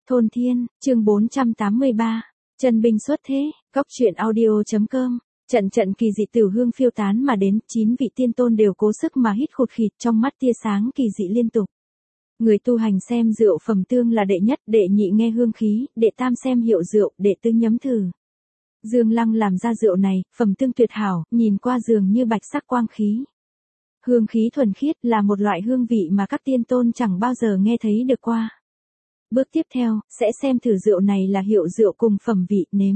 Thôn Thiên, chương 483. Chân binh xuất thế, Cóc truyện audio.com. Trận trận kỳ dị tiểu hương phiêu tán mà đến, 9 vị tiên tôn đều cố sức mà hít khụt khịt, trong mắt tia sáng kỳ dị liên tục. Người tu hành xem rượu phẩm tương là đệ nhất, đệ nhị nghe hương khí, đệ tam xem hiệu rượu, đệ tứ nhấm thử. Dương Lăng làm ra rượu này, phẩm tương tuyệt hảo, nhìn qua dường như bạch sắc quang khí. Hương khí thuần khiết là một loại hương vị mà các tiên tôn chẳng bao giờ nghe thấy được qua. Bước tiếp theo, sẽ xem thử rượu này là hiệu rượu cùng phẩm vị, nếm.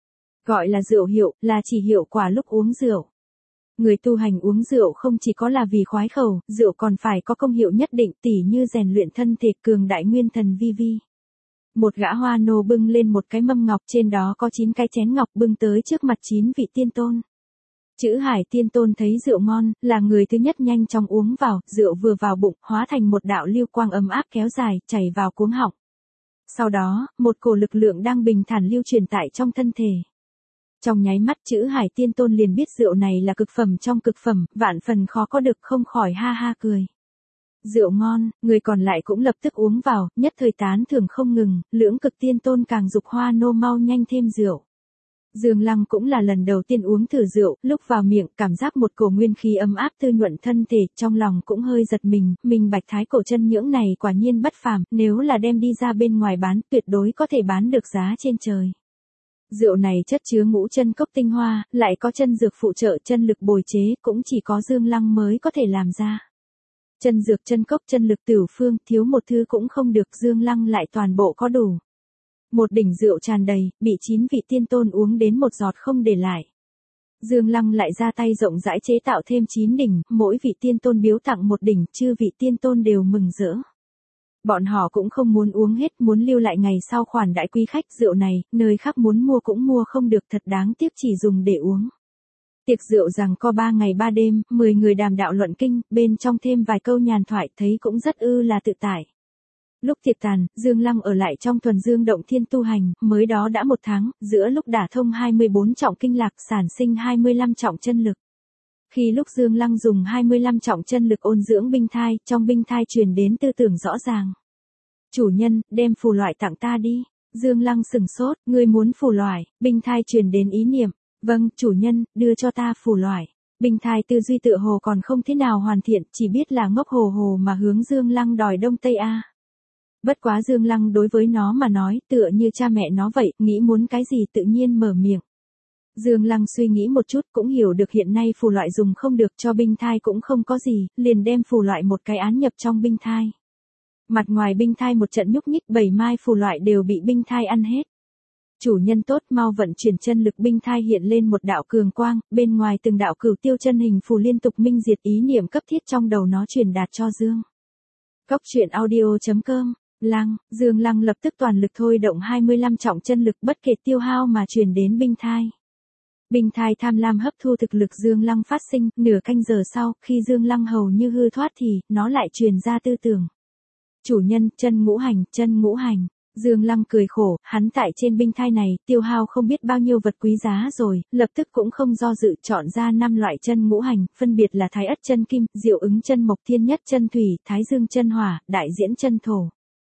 Gọi là rượu hiệu, là chỉ hiệu quả lúc uống rượu. Người tu hành uống rượu không chỉ có là vì khoái khẩu, rượu còn phải có công hiệu nhất định, tỉ như rèn luyện thân thể, cường đại nguyên thần vi vi. Một gã hoa nô bưng lên một cái mâm ngọc, trên đó có 9 cái chén ngọc bưng tới trước mặt 9 vị tiên tôn. Chữ Hải tiên tôn thấy rượu ngon, là người thứ nhất nhanh chóng uống vào, rượu vừa vào bụng, hóa thành một đạo lưu quang ấm áp kéo dài, chảy vào cuống họng. Sau đó, một cổ lực lượng đang bình thản lưu truyền tại trong thân thể. Trong nháy mắt Chữ Hải tiên tôn liền biết rượu này là cực phẩm trong cực phẩm, vạn phần khó có được, không khỏi ha ha cười. Rượu ngon, người còn lại cũng lập tức uống vào, nhất thời tán thưởng không ngừng, lưỡng cực tiên tôn càng dục hoa nô mau nhanh thêm rượu. Dương Lăng cũng là lần đầu tiên uống thử rượu, lúc vào miệng cảm giác một cổ nguyên khí ấm áp tư nhuận thân thể, trong lòng cũng hơi giật mình bạch thái cổ chân nhưỡng này quả nhiên bất phàm, nếu là đem đi ra bên ngoài bán, tuyệt đối có thể bán được giá trên trời. Rượu này chất chứa ngũ chân cốc tinh hoa, lại có chân dược phụ trợ, chân lực bồi chế, cũng chỉ có Dương Lăng mới có thể làm ra. Chân dược, chân cốc, chân lực, tửu phương, thiếu một thứ cũng không được, Dương Lăng lại toàn bộ có đủ. Một đỉnh rượu tràn đầy, bị 9 vị tiên tôn uống đến một giọt không để lại. Dương Lăng lại ra tay rộng rãi chế tạo thêm 9 đỉnh, mỗi vị tiên tôn biếu tặng một đỉnh, chư vị tiên tôn đều mừng rỡ. Bọn họ cũng không muốn uống hết, muốn lưu lại ngày sau khoản đại quý khách, rượu này, nơi khác muốn mua cũng mua không được, thật đáng tiếc chỉ dùng để uống. Tiệc rượu rằng co 3 ngày 3 đêm, 10 người đàm đạo luận kinh, bên trong thêm vài câu nhàn thoại, thấy cũng rất là tự tại. Lúc tiệc tàn, Dương Lăng ở lại trong thuần dương động thiên tu hành, mới đó đã 1 tháng, giữa lúc đả thông 24 trọng kinh lạc, sản sinh 25 trọng chân lực. Khi lúc Dương Lăng dùng 25 trọng chân lực ôn dưỡng binh thai, trong binh thai truyền đến tư tưởng rõ ràng. Chủ nhân, đem phù loại tặng ta đi. Dương Lăng sừng sốt, ngươi muốn phù loại, binh thai truyền đến ý niệm. Vâng, chủ nhân, đưa cho ta phù loại. Binh thai tư duy tựa hồ còn không thế nào hoàn thiện, chỉ biết là ngốc hồ hồ mà hướng Dương Lăng đòi đông tây a. Bất quá Dương Lăng đối với nó mà nói, tựa như cha mẹ nó vậy, nghĩ muốn cái gì tự nhiên mở miệng. Dương Lăng suy nghĩ một chút cũng hiểu được hiện nay phù loại dùng không được, cho binh thai cũng không có gì, liền đem phù loại một cái án nhập trong binh thai. Mặt ngoài binh thai một trận nhúc nhích, 7 mai phù loại đều bị binh thai ăn hết. Chủ nhân tốt, mau vận chuyển chân lực, binh thai hiện lên một đạo cường quang, bên ngoài từng đạo cửu tiêu chân hình phù liên tục minh diệt, ý niệm cấp thiết trong đầu nó truyền đạt cho Dương. Cóc truyện audio.com. Dương Lăng lập tức toàn lực thôi động 25 trọng chân lực, bất kể tiêu hao mà truyền đến binh thai. Binh thai tham lam hấp thu thực lực Dương Lăng phát sinh, nửa canh giờ sau, khi Dương Lăng hầu như hư thoát thì, nó lại truyền ra tư tưởng. Chủ nhân, chân ngũ hành, chân ngũ hành. Dương Lăng cười khổ, hắn tại trên binh thai này, tiêu hao không biết bao nhiêu vật quý giá rồi, lập tức cũng không do dự chọn ra 5 loại chân ngũ hành, phân biệt là Thái Ất chân kim, Diệu Ứng chân mộc, Thiên Nhất chân thủy, Thái Dương chân hỏa, Đại Diễn chân thổ.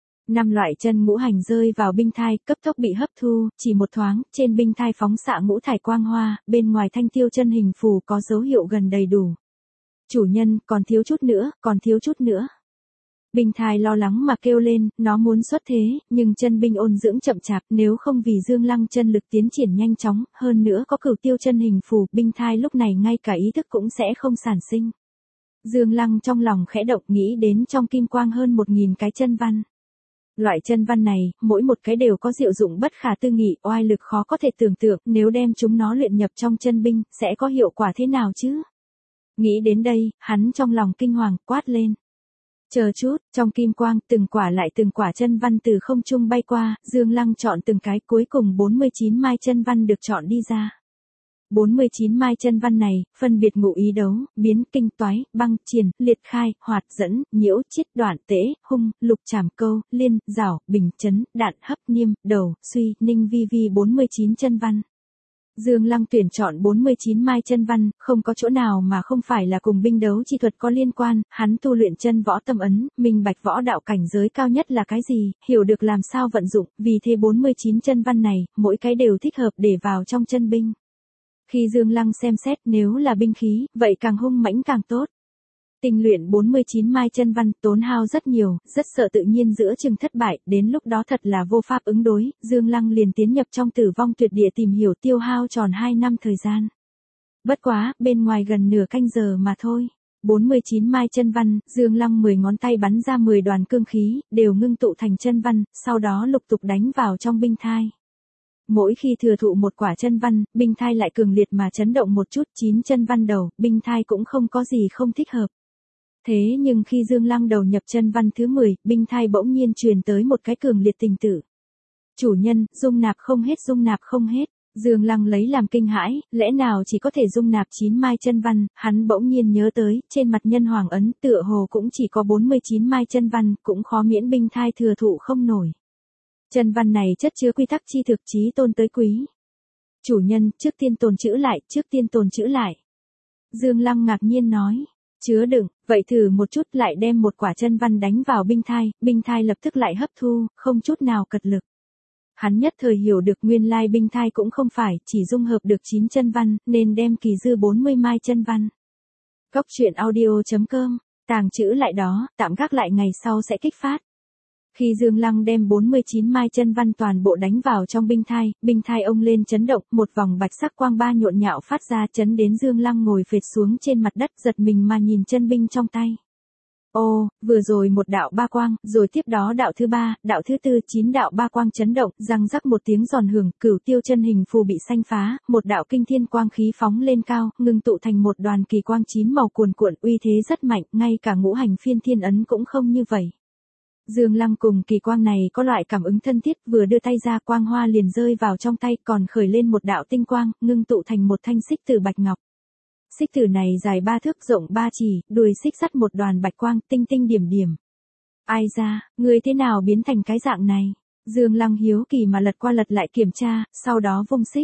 5 loại chân ngũ hành rơi vào binh thai, cấp tốc bị hấp thu, chỉ một thoáng, trên binh thai phóng xạ ngũ thải quang hoa, bên ngoài thanh tiêu chân hình phù có dấu hiệu gần đầy đủ. Chủ nhân, còn thiếu chút nữa, còn thiếu chút nữa. Binh thai lo lắng mà kêu lên, nó muốn xuất thế, nhưng chân binh ôn dưỡng chậm chạp, nếu không vì Dương Lăng chân lực tiến triển nhanh chóng, hơn nữa có cửu tiêu chân hình phù, binh thai lúc này ngay cả ý thức cũng sẽ không sản sinh. Dương Lăng trong lòng khẽ động, nghĩ đến trong kim quang hơn 1000 cái chân văn. Loại chân văn này, mỗi một cái đều có diệu dụng bất khả tư nghị, oai lực khó có thể tưởng tượng, nếu đem chúng nó luyện nhập trong chân binh, sẽ có hiệu quả thế nào chứ? Nghĩ đến đây, hắn trong lòng kinh hoàng, quát lên. Chờ chút, trong kim quang, từng quả lại từng quả chân văn từ không trung bay qua, Dương Lăng chọn từng cái, cuối cùng 49 mai chân văn được chọn đi ra. 49 mai chân văn này, phân biệt ngụ ý đấu, biến, kinh, toái, băng, triền, liệt, khai, hoạt, dẫn, nhiễu, chiết, đoạn, tễ, hung, lục, trảm, câu, liên, rảo, bình, chấn, đạn, hấp, niêm, đầu, suy, ninh, vi vi 49 chân văn. Dương Lăng tuyển chọn 49 mai chân văn, không có chỗ nào mà không phải là cùng binh đấu chi thuật có liên quan, hắn tu luyện chân võ tâm ấn, minh bạch võ đạo cảnh giới cao nhất là cái gì, hiểu được làm sao vận dụng, vì thế 49 chân văn này, mỗi cái đều thích hợp để vào trong chân binh. Khi Dương Lăng xem xét nếu là binh khí, vậy càng hung mãnh càng tốt. Tinh luyện 49 mai chân văn tốn hao rất nhiều, rất sợ tự nhiên giữa chừng thất bại, đến lúc đó thật là vô pháp ứng đối, Dương Lăng liền tiến nhập trong Tử Vong Tuyệt Địa tìm hiểu tiêu hao tròn 2 năm thời gian. Bất quá, bên ngoài gần nửa canh giờ mà thôi. 49 mai chân văn, Dương Lăng 10 ngón tay bắn ra 10 đoàn cương khí, đều ngưng tụ thành chân văn, sau đó lục tục đánh vào trong binh thai. Mỗi khi thừa thụ một quả chân văn, binh thai lại cường liệt mà chấn động một chút, 9 chân văn đầu, binh thai cũng không có gì không thích hợp. Thế nhưng khi Dương Lăng đầu nhập chân văn thứ 10, binh thai bỗng nhiên truyền tới một cái cường liệt tình tử. Chủ nhân, dung nạp không hết, dung nạp không hết. Dương Lăng lấy làm kinh hãi, lẽ nào chỉ có thể dung nạp 9 mai chân văn, hắn bỗng nhiên nhớ tới, trên mặt nhân hoàng ấn tựa hồ cũng chỉ có 49 mai chân văn, cũng khó miễn binh thai thừa thụ không nổi. Chân văn này chất chứa quy tắc chi thực chí tôn tới quý. Chủ nhân, trước tiên tồn trữ lại, trước tiên tồn trữ lại. Dương Lăng ngạc nhiên nói. Chứa đựng, vậy thử một chút lại đem một quả chân văn đánh vào binh thai lập tức lại hấp thu, không chút nào cật lực. Hắn nhất thời hiểu được nguyên lai binh thai cũng không phải chỉ dung hợp được 9 chân văn, nên đem kỳ dư 40 mai chân văn. Góc truyện audio.com, tàng trữ lại đó, tạm gác lại ngày sau sẽ kích phát. Khi Dương Lăng đem 49 mai chân văn toàn bộ đánh vào trong binh thai ông lên chấn động, một vòng bạch sắc quang ba nhộn nhạo phát ra chấn đến Dương Lăng ngồi phệt xuống trên mặt đất giật mình mà nhìn chân binh trong tay. Ô, vừa rồi một đạo ba quang, rồi tiếp đó đạo thứ 3, đạo thứ 4, 9 đạo ba quang chấn động, răng rắc một tiếng giòn hưởng, Cửu Tiêu chân hình phù bị xanh phá, một đạo kinh thiên quang khí phóng lên cao, ngưng tụ thành một đoàn kỳ quang 9 màu cuồn cuộn, uy thế rất mạnh, ngay cả ngũ hành phiên thiên ấn cũng không như vậy. Dương Lăng cùng kỳ quang này có loại cảm ứng thân thiết, vừa đưa tay ra quang hoa liền rơi vào trong tay, còn khởi lên một đạo tinh quang, ngưng tụ thành một thanh xích tử bạch ngọc. Xích tử này dài 3 thước, rộng 3 chỉ, đuôi xích sắt một đoàn bạch quang, tinh tinh điểm điểm. Ai ra, người thế nào biến thành cái dạng này? Dương Lăng hiếu kỳ mà lật qua lật lại kiểm tra, sau đó vung xích.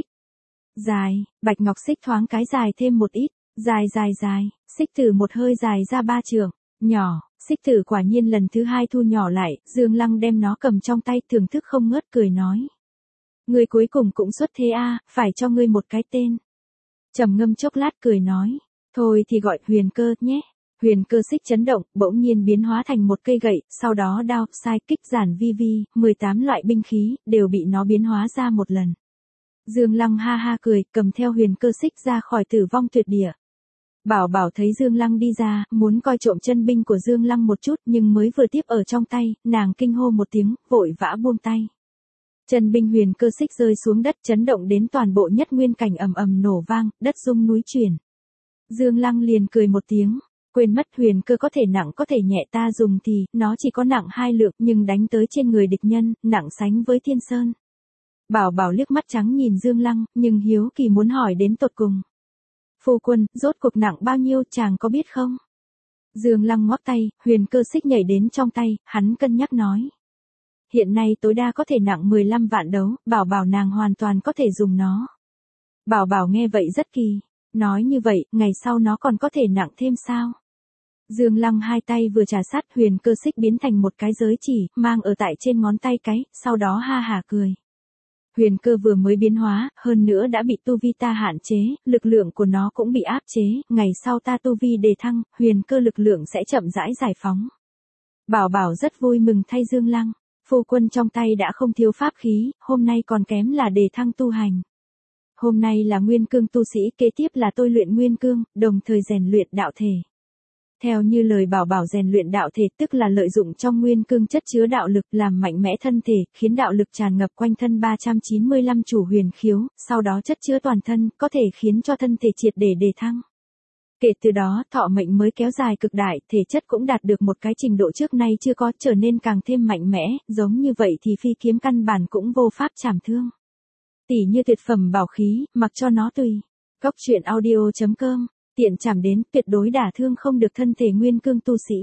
Dài, bạch ngọc xích thoáng cái dài thêm một ít, dài, xích tử một hơi dài ra 3 trượng, nhỏ. Xích tử quả nhiên lần thứ 2 thu nhỏ lại, Dương Lăng đem nó cầm trong tay thưởng thức không ngớt cười nói. Ngươi cuối cùng cũng xuất thế a, phải cho ngươi một cái tên. Trầm ngâm chốc lát cười nói, thôi thì gọi Huyền Cơ nhé. Huyền Cơ xích chấn động, bỗng nhiên biến hóa thành một cây gậy, sau đó đao, sai, kích, giản, vi, 18 loại binh khí, đều bị nó biến hóa ra một lần. Dương Lăng ha ha cười, cầm theo Huyền Cơ xích ra khỏi Tử Vong Tuyệt Địa. Bảo Bảo thấy Dương Lăng đi ra, muốn coi trộm chân binh của Dương Lăng một chút, nhưng mới vừa tiếp ở trong tay, nàng kinh hô một tiếng, vội vã buông tay. Chân binh Huyền Cơ xích rơi xuống đất, chấn động đến toàn bộ nhất nguyên cảnh ầm ầm nổ vang, đất rung núi chuyển. Dương Lăng liền cười một tiếng, quên mất Huyền Cơ có thể nặng có thể nhẹ, ta dùng thì, nó chỉ có nặng 2 lượng, nhưng đánh tới trên người địch nhân, nặng sánh với Thiên Sơn. Bảo Bảo liếc mắt trắng nhìn Dương Lăng, nhưng hiếu kỳ muốn hỏi đến tột cùng. Phu quân, rốt cuộc nặng bao nhiêu, chàng có biết không? Dương Lăng ngoắc tay, Huyền Cơ xích nhảy đến trong tay, hắn cân nhắc nói. Hiện nay tối đa có thể nặng 15 vạn đấu, Bảo Bảo nàng hoàn toàn có thể dùng nó. Bảo Bảo nghe vậy rất kỳ, nói như vậy, ngày sau nó còn có thể nặng thêm sao? Dương Lăng hai tay vừa trà sát, Huyền Cơ xích biến thành một cái giới chỉ, mang ở tại trên ngón tay cái, sau đó ha hả cười. Huyền Cơ vừa mới biến hóa, hơn nữa đã bị tu vi ta hạn chế, lực lượng của nó cũng bị áp chế, ngày sau ta tu vi đề thăng, Huyền Cơ lực lượng sẽ chậm rãi giải phóng. Bảo Bảo rất vui mừng thay Dương Lăng, phu quân trong tay đã không thiếu pháp khí, hôm nay còn kém là đề thăng tu hành. Hôm nay là nguyên cương tu sĩ, kế tiếp là tôi luyện nguyên cương, đồng thời rèn luyện đạo thể. Theo như lời Bảo Bảo, rèn luyện đạo thể tức là lợi dụng trong nguyên cương chất chứa đạo lực làm mạnh mẽ thân thể, khiến đạo lực tràn ngập quanh thân 395 chủ huyền khiếu, sau đó chất chứa toàn thân, có thể khiến cho thân thể triệt để đề thăng. Kể từ đó, thọ mệnh mới kéo dài cực đại, thể chất cũng đạt được một cái trình độ trước nay chưa có, trở nên càng thêm mạnh mẽ, giống như vậy thì phi kiếm căn bản cũng vô pháp chảm thương. Tỉ như tuyệt phẩm bảo khí, mặc cho nó tùy. Góc truyện audio.com, tiện chạm đến, tuyệt đối đả thương không được thân thể nguyên cương tu sĩ.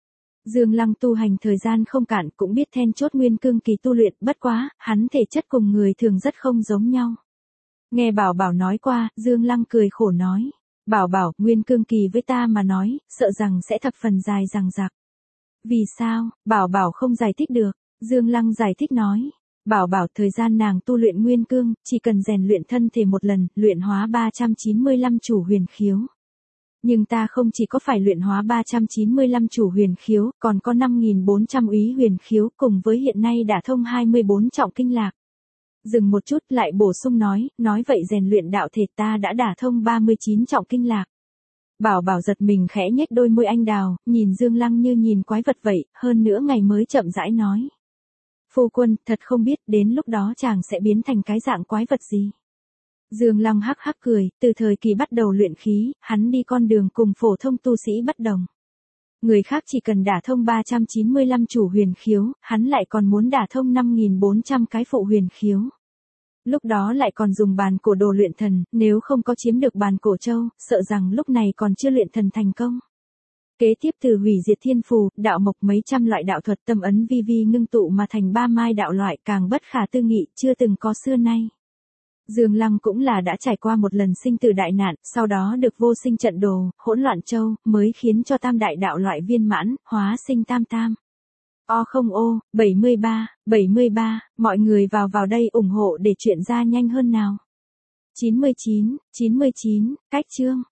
Dương Lăng tu hành thời gian không cạn, cũng biết then chốt nguyên cương kỳ tu luyện, bất quá, hắn thể chất cùng người thường rất không giống nhau. Nghe Bảo Bảo nói qua, Dương Lăng cười khổ nói. Bảo Bảo, nguyên cương kỳ với ta mà nói, sợ rằng sẽ thập phần dài dằng dặc. Vì sao? Bảo Bảo không giải thích được. Dương Lăng giải thích nói. Bảo Bảo, thời gian nàng tu luyện nguyên cương, chỉ cần rèn luyện thân thể một lần, luyện hóa 395 chủ huyền khiếu. Nhưng ta không chỉ có phải luyện hóa 395 chủ huyền khiếu, còn có 5.400 úy huyền khiếu cùng với hiện nay đã thông 24 trọng kinh lạc. Dừng một chút lại bổ sung nói vậy rèn luyện đạo thể ta đã đả thông 39 trọng kinh lạc. Bảo Bảo giật mình khẽ nhếch đôi môi anh đào, nhìn Dương Lăng như nhìn quái vật vậy, hơn nữa ngày mới chậm rãi nói. Phu quân, thật không biết đến lúc đó chàng sẽ biến thành cái dạng quái vật gì. Dương Lăng hắc hắc cười, từ thời kỳ bắt đầu luyện khí, hắn đi con đường cùng phổ thông tu sĩ bất đồng. Người khác chỉ cần đả thông 395 chủ huyền khiếu, hắn lại còn muốn đả thông 5.400 cái phụ huyền khiếu. Lúc đó lại còn dùng bàn cổ đồ luyện thần, nếu không có chiếm được bàn cổ châu, sợ rằng lúc này còn chưa luyện thần thành công. Kế tiếp từ hủy diệt thiên phù, đạo mộc mấy trăm loại đạo thuật tâm ấn vi vi ngưng tụ mà thành 3 mai đạo loại càng bất khả tư nghị, chưa từng có xưa nay. Dương Lăng cũng là đã trải qua một lần sinh tử đại nạn, sau đó được vô sinh trận đồ, hỗn loạn châu, mới khiến cho tam đại đạo loại viên mãn, hóa sinh tam tam. O 73, mọi người vào đây ủng hộ để chuyện ra nhanh hơn nào. 99, cách chương.